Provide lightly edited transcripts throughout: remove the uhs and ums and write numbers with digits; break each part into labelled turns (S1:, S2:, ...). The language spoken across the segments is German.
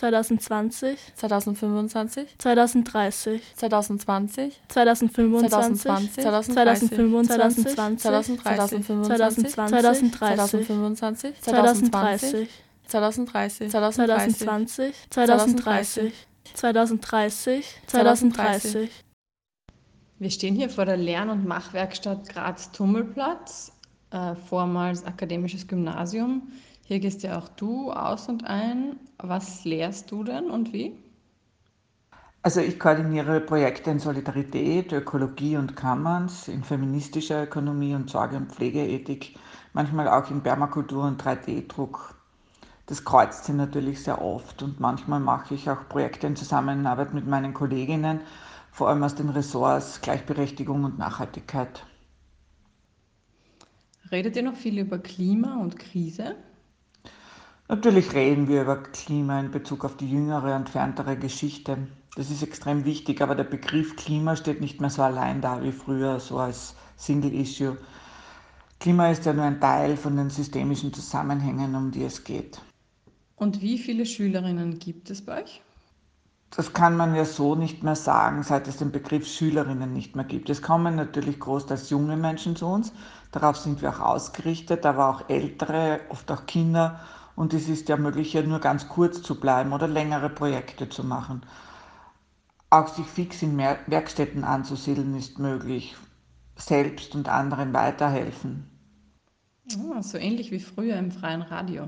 S1: 2020,
S2: 2025,
S1: 2030,
S2: 2020,
S1: 2025,
S2: 2025,
S1: 2025,
S2: 2025,
S1: 2030,
S2: 2025,
S1: 2030,
S2: 2030,
S1: 2020, 2030, 2030, 2030.
S3: Wir stehen hier vor der Lern- und Machwerkstatt Graz-Tummelplatz, vormals akademisches Gymnasium. Hier gehst ja auch du aus und ein. Was lehrst du denn und wie?
S4: Also ich koordiniere Projekte in Solidarität, Ökologie und Commons, in feministischer Ökonomie und Sorge- und Pflegeethik, manchmal auch in Permakultur und 3D-Druck. Das kreuzt sich natürlich sehr oft und manchmal mache ich auch Projekte in Zusammenarbeit mit meinen Kolleginnen, vor allem aus den Ressorts Gleichberechtigung und Nachhaltigkeit.
S3: Redet ihr noch viel über Klima und Krise?
S4: Natürlich reden wir über Klima in Bezug auf die jüngere, entferntere Geschichte. Das ist extrem wichtig, aber der Begriff Klima steht nicht mehr so allein da wie früher, so als Single-Issue. Klima ist ja nur ein Teil von den systemischen Zusammenhängen, um die es geht.
S3: Und wie viele Schülerinnen gibt es bei euch?
S4: Das kann man ja so nicht mehr sagen, seit es den Begriff Schülerinnen nicht mehr gibt. Es kommen natürlich großteils junge Menschen zu uns, darauf sind wir auch ausgerichtet, aber auch ältere, oft auch Kinder. Und es ist ja möglich, hier nur ganz kurz zu bleiben oder längere Projekte zu machen. Auch sich fix in Werkstätten anzusiedeln ist möglich, selbst und anderen weiterhelfen.
S3: So ähnlich wie früher im freien Radio.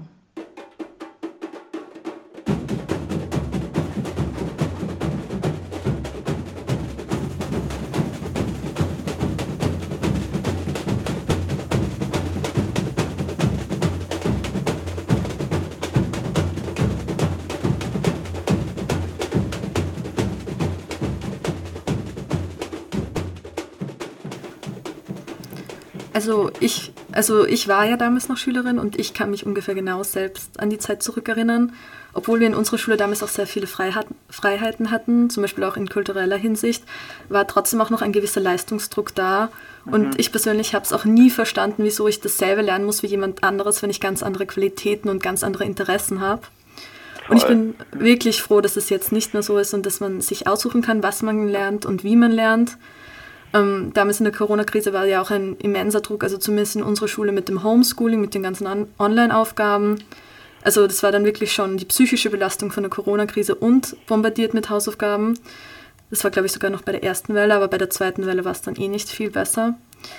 S5: Also ich war ja damals noch Schülerin und ich kann mich ungefähr genau selbst an die Zeit zurückerinnern, obwohl wir in unserer Schule damals auch sehr viele Freiheiten hatten, zum Beispiel auch in kultureller Hinsicht, war trotzdem auch noch ein gewisser Leistungsdruck da. Und ich persönlich habe es auch nie verstanden, wieso ich dasselbe lernen muss wie jemand anderes, wenn ich ganz andere Qualitäten und ganz andere Interessen habe. Und ich bin wirklich froh, dass es jetzt nicht mehr so ist und dass man sich aussuchen kann, was man lernt und wie man lernt. Damals in der Corona-Krise war ja auch ein immenser Druck, also zumindest in unserer Schule mit dem Homeschooling, mit den ganzen Online-Aufgaben. Also das war dann wirklich schon die psychische Belastung von der Corona-Krise und bombardiert mit Hausaufgaben. Das war, glaube ich, sogar noch bei der ersten Welle, aber bei der zweiten Welle war es dann nicht viel besser.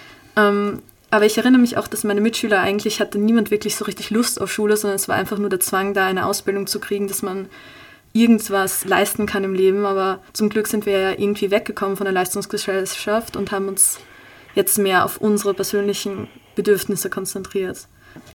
S5: Aber ich erinnere mich auch, dass meine Mitschüler eigentlich hatte niemand wirklich so richtig Lust auf Schule, sondern es war einfach nur der Zwang, da eine Ausbildung zu kriegen, dass man irgendwas leisten kann im Leben, aber zum Glück sind wir ja irgendwie weggekommen von der Leistungsgesellschaft und haben uns jetzt mehr auf unsere persönlichen Bedürfnisse konzentriert.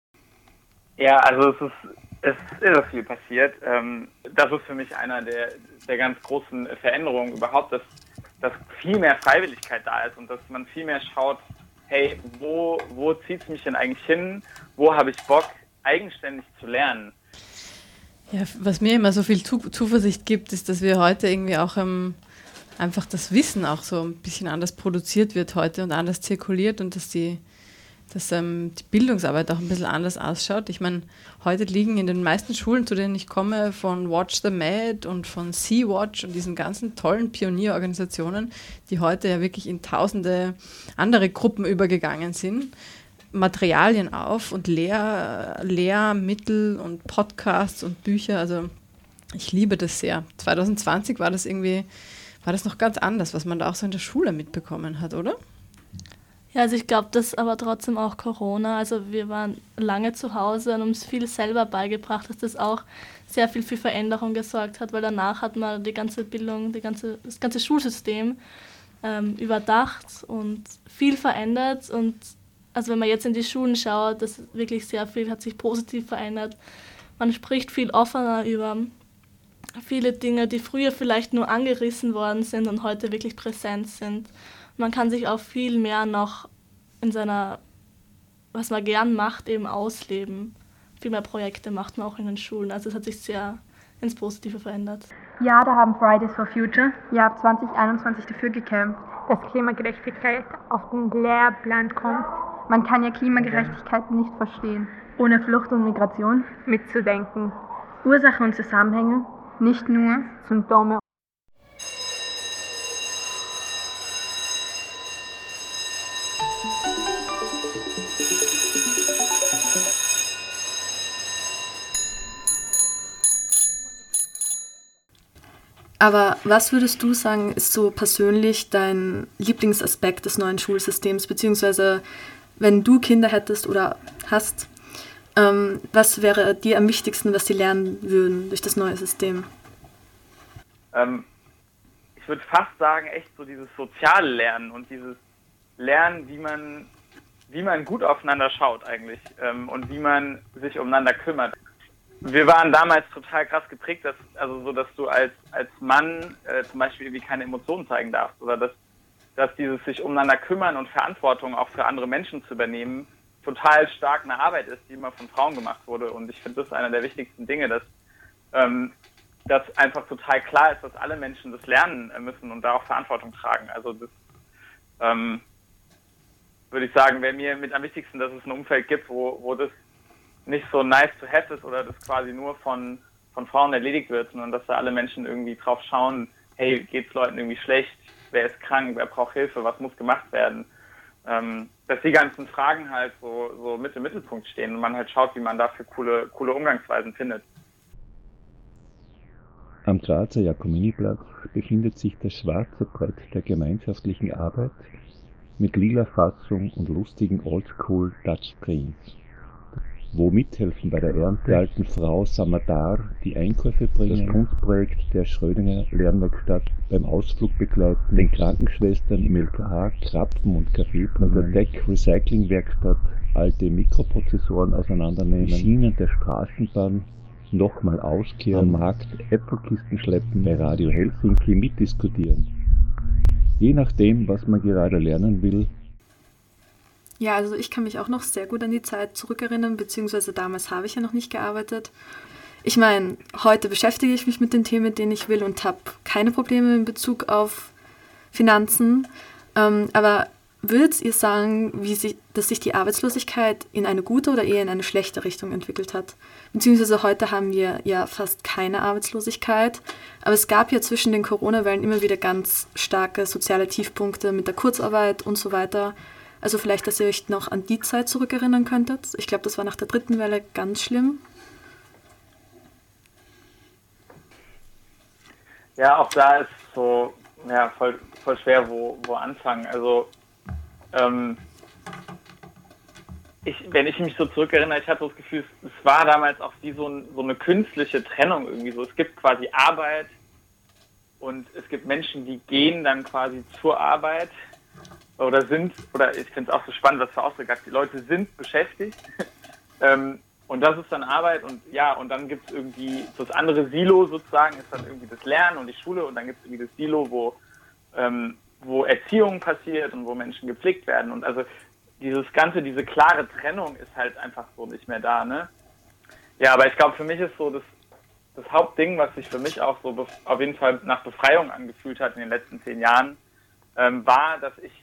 S6: Ja, also es ist irre viel passiert. Das ist für mich einer der ganz großen Veränderungen überhaupt, dass viel mehr Freiwilligkeit da ist und dass man viel mehr schaut, hey, wo zieht es mich denn eigentlich hin? Wo habe ich Bock, eigenständig zu lernen?
S3: Ja, was mir immer so viel Zuversicht gibt, ist, dass wir heute irgendwie auch einfach das Wissen auch so ein bisschen anders produziert wird heute und anders zirkuliert und dass die Bildungsarbeit auch ein bisschen anders ausschaut. Ich meine, heute liegen in den meisten Schulen, zu denen ich komme, von Watch the Med und von Sea-Watch und diesen ganzen tollen Pionierorganisationen, die heute ja wirklich in tausende andere Gruppen übergegangen sind, Materialien auf und Lehrmittel und Podcasts und Bücher. Also ich liebe das sehr. 2020 war das noch ganz anders, was man da auch so in der Schule mitbekommen hat, oder?
S1: Ja, also ich glaube, das aber trotzdem auch Corona. Also wir waren lange zu Hause und uns viel selber beigebracht, dass das auch sehr viel für Veränderung gesorgt hat, weil danach hat man die ganze Bildung, das ganze Schulsystem überdacht und viel verändert. Und also wenn man jetzt in die Schulen schaut, das wirklich sehr viel hat sich positiv verändert. Man spricht viel offener über viele Dinge, die früher vielleicht nur angerissen worden sind und heute wirklich präsent sind. Man kann sich auch viel mehr noch in seiner, was man gern macht, eben ausleben. Viel mehr Projekte macht man auch in den Schulen. Also es hat sich sehr ins Positive verändert.
S7: Ja, da haben Fridays for Future ab 2021 dafür gekämpft, dass Klimagerechtigkeit auf den Lehrplan kommt. Man kann ja Klimagerechtigkeit nicht verstehen, ohne Flucht und Migration mitzudenken, Ursachen und Zusammenhänge nicht nur Symptome.
S5: Aber was würdest du sagen, ist so persönlich dein Lieblingsaspekt des neuen Schulsystems, beziehungsweise wenn du Kinder hättest oder hast, was wäre dir am wichtigsten, was sie lernen würden durch das neue System?
S6: Ich würde fast sagen, echt so dieses soziale Lernen und dieses Lernen, wie man gut aufeinander schaut eigentlich und wie man sich umeinander kümmert. Wir waren damals total krass geprägt, dass du als Mann zum Beispiel irgendwie keine Emotionen zeigen darfst oder dass dieses sich umeinander kümmern und Verantwortung auch für andere Menschen zu übernehmen total stark eine Arbeit ist, die immer von Frauen gemacht wurde. Und ich finde, das ist einer der wichtigsten Dinge, dass einfach total klar ist, dass alle Menschen das lernen müssen und da auch Verantwortung tragen. Also das würde ich sagen, wäre mir mit am wichtigsten, dass es ein Umfeld gibt, wo das nicht so nice to have ist oder das quasi nur von Frauen erledigt wird, sondern dass da alle Menschen irgendwie drauf schauen, hey, geht's Leuten irgendwie schlecht, wer ist krank, wer braucht Hilfe, was muss gemacht werden. Dass die ganzen Fragen halt so mit im Mittelpunkt stehen und man halt schaut, wie man dafür coole Umgangsweisen findet.
S8: Am Grazer Jakominiplatz befindet sich das schwarze Brett der gemeinschaftlichen Arbeit mit lila Fassung und lustigen Oldschool-Touchscreens, wo mithelfen bei der Ernte der alten Frau Samadar die Einkäufe bringen, das Kunstprojekt der Schrödinger Lernwerkstatt beim Ausflug begleiten, den Krankenschwestern im LKH Krapfen und Kaffee bringen, der Tech-Recycling-Werkstatt alte Mikroprozessoren auseinandernehmen, die Schienen der Straßenbahn nochmal auskehren, am Markt Äpfelkisten schleppen, bei Radio Helsinki mitdiskutieren. Je nachdem, was man gerade lernen will.
S5: Ja, also ich kann mich auch noch sehr gut an die Zeit zurückerinnern, beziehungsweise damals habe ich ja noch nicht gearbeitet. Ich meine, heute beschäftige ich mich mit den Themen, denen ich will und habe keine Probleme in Bezug auf Finanzen. Aber würdet ihr sagen, dass sich die Arbeitslosigkeit in eine gute oder eher in eine schlechte Richtung entwickelt hat? Beziehungsweise heute haben wir ja fast keine Arbeitslosigkeit, aber es gab ja zwischen den Corona-Wellen immer wieder ganz starke soziale Tiefpunkte mit der Kurzarbeit und so weiter. Also vielleicht, dass ihr euch noch an die Zeit zurückerinnern könntet. Ich glaube, das war nach der dritten Welle ganz schlimm.
S6: Ja, auch da ist so voll schwer, wo anfangen. Also wenn ich mich so zurückerinnere, ich hatte so das Gefühl, es war damals auch wie so eine künstliche Trennung irgendwie so. Es gibt quasi Arbeit und es gibt Menschen, die gehen dann quasi zur Arbeit oder ich finde es auch so spannend, was für Ausdrücke hat. Die Leute sind beschäftigt und das ist dann Arbeit und dann gibt es irgendwie das andere Silo sozusagen, ist dann irgendwie das Lernen und die Schule und dann gibt es irgendwie das Silo, wo Erziehung passiert und wo Menschen gepflegt werden und also diese klare Trennung ist halt einfach so nicht mehr da, ne? Ja, aber ich glaube, für mich ist so das Hauptding, was sich für mich auch so auf jeden Fall nach Befreiung angefühlt hat in den letzten 10 Jahren, war, dass ich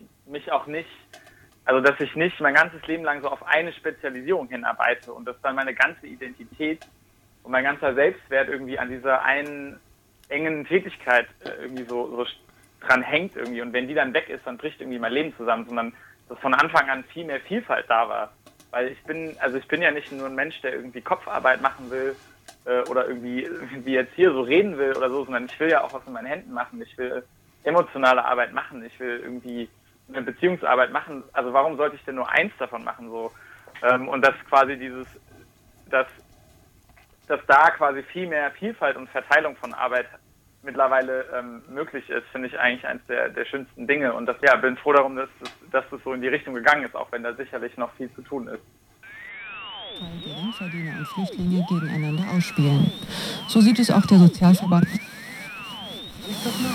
S6: nicht mein ganzes Leben lang so auf eine Spezialisierung hinarbeite und dass dann meine ganze Identität und mein ganzer Selbstwert irgendwie an dieser einen engen Tätigkeit irgendwie so dran hängt irgendwie und wenn die dann weg ist, dann bricht irgendwie mein Leben zusammen, sondern dass von Anfang an viel mehr Vielfalt da war. Weil ich bin ja nicht nur ein Mensch, der irgendwie Kopfarbeit machen will oder irgendwie wie jetzt hier so reden will oder so, sondern ich will ja auch was mit meinen Händen machen. Ich will emotionale Arbeit machen. Ich will irgendwie eine Beziehungsarbeit machen. Also warum sollte ich denn nur eins davon machen? So? Und dass quasi dass da quasi viel mehr Vielfalt und Verteilung von Arbeit mittlerweile möglich ist, finde ich eigentlich eines der schönsten Dinge und bin froh darum, dass das so in die Richtung gegangen ist, auch wenn da sicherlich noch viel zu tun ist.
S9: Geringverdiener und Flüchtlinge gegeneinander ausspielen. So sieht es auch der Sozialverband.